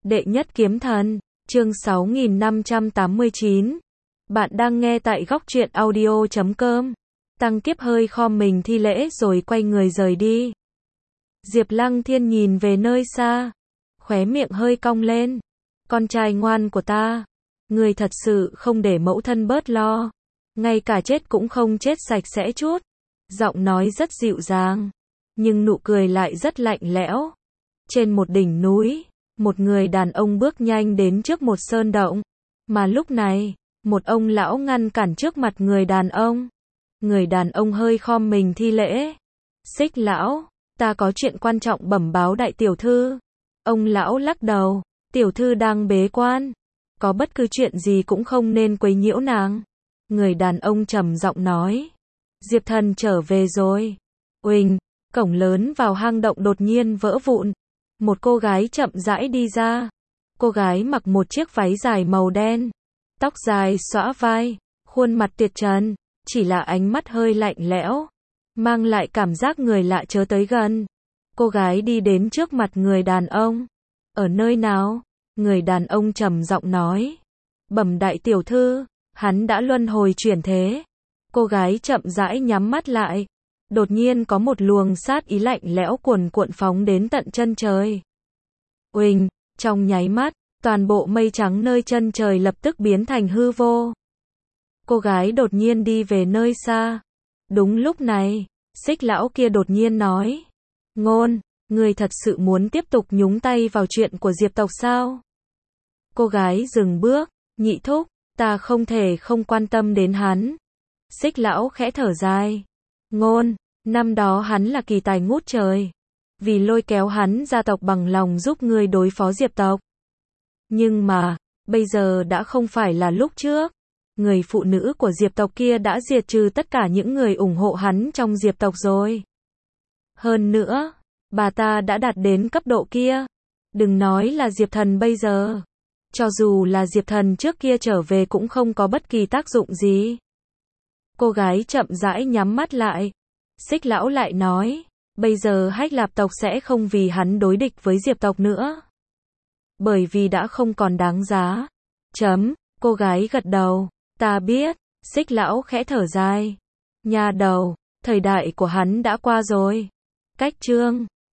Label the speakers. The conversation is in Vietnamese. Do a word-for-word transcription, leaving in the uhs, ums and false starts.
Speaker 1: Đệ nhất kiếm thần, chương sáu nghìn năm trăm tám mươi chín. Bạn đang nghe tại góc truyện audio chấm com. Tăng Kiếp hơi khom mình thi lễ rồi quay người rời đi. Diệp Lăng Thiên nhìn về nơi xa, khóe miệng hơi cong lên. Con trai ngoan của ta, người thật sự không để mẫu thân bớt lo, ngay cả chết cũng không chết sạch sẽ chút. Giọng nói rất dịu dàng, nhưng nụ cười lại rất lạnh lẽo. Trên một đỉnh núi, một người đàn ông bước nhanh đến trước một sơn động, mà lúc này, một ông lão ngăn cản trước mặt người đàn ông. Người đàn ông hơi khom mình thi lễ. Xích lão, ta có chuyện quan trọng bẩm báo đại tiểu thư. Ông lão lắc đầu, tiểu thư đang bế quan, có bất cứ chuyện gì cũng không nên quấy nhiễu nàng. Người đàn ông trầm giọng nói, Diệp thần trở về rồi. Uỳnh, cổng lớn vào hang động đột nhiên vỡ vụn. Một cô gái chậm rãi đi ra. Cô gái mặc một chiếc váy dài màu đen, tóc dài xõa vai, khuôn mặt tuyệt trần, chỉ là ánh mắt hơi lạnh lẽo, mang lại cảm giác người lạ chớ tới gần. Cô gái đi đến trước mặt người đàn ông. Ở nơi nào? Người đàn ông trầm giọng nói. Bẩm đại tiểu thư, hắn đã luân hồi chuyển thế. Cô gái chậm rãi nhắm mắt lại. Đột nhiên có một luồng sát ý lạnh lẽo cuồn cuộn phóng đến tận chân trời. Uỳnh, trong nháy mắt, toàn bộ mây trắng nơi chân trời lập tức biến thành hư vô. Cô gái đột nhiên đi về nơi xa. Đúng lúc này, Xích lão kia đột nhiên nói. Ngôn, người thật sự muốn tiếp tục nhúng tay vào chuyện của Diệp tộc sao? Cô gái dừng bước, nhị thúc, ta không thể không quan tâm đến hắn. Xích lão khẽ thở dài. Ngôn, năm đó hắn là kỳ tài ngút trời. Vì lôi kéo hắn gia tộc bằng lòng giúp ngươi đối phó Diệp tộc. Nhưng mà, bây giờ đã không phải là lúc trước. Người phụ nữ của Diệp tộc kia đã diệt trừ tất cả những người ủng hộ hắn trong Diệp tộc rồi. Hơn nữa, bà ta đã đạt đến cấp độ kia. Đừng nói là Diệp thần bây giờ. Cho dù là Diệp thần trước kia trở về cũng không có bất kỳ tác dụng gì. Cô gái chậm rãi nhắm mắt lại. Xích lão lại nói, bây giờ Hách Lạp tộc sẽ không vì hắn đối địch với Diệp tộc nữa. Bởi vì đã không còn đáng giá. Chấm, cô gái gật đầu, ta biết. Xích lão khẽ thở dài. Nhà đầu, thời đại của hắn đã qua rồi. Cách chương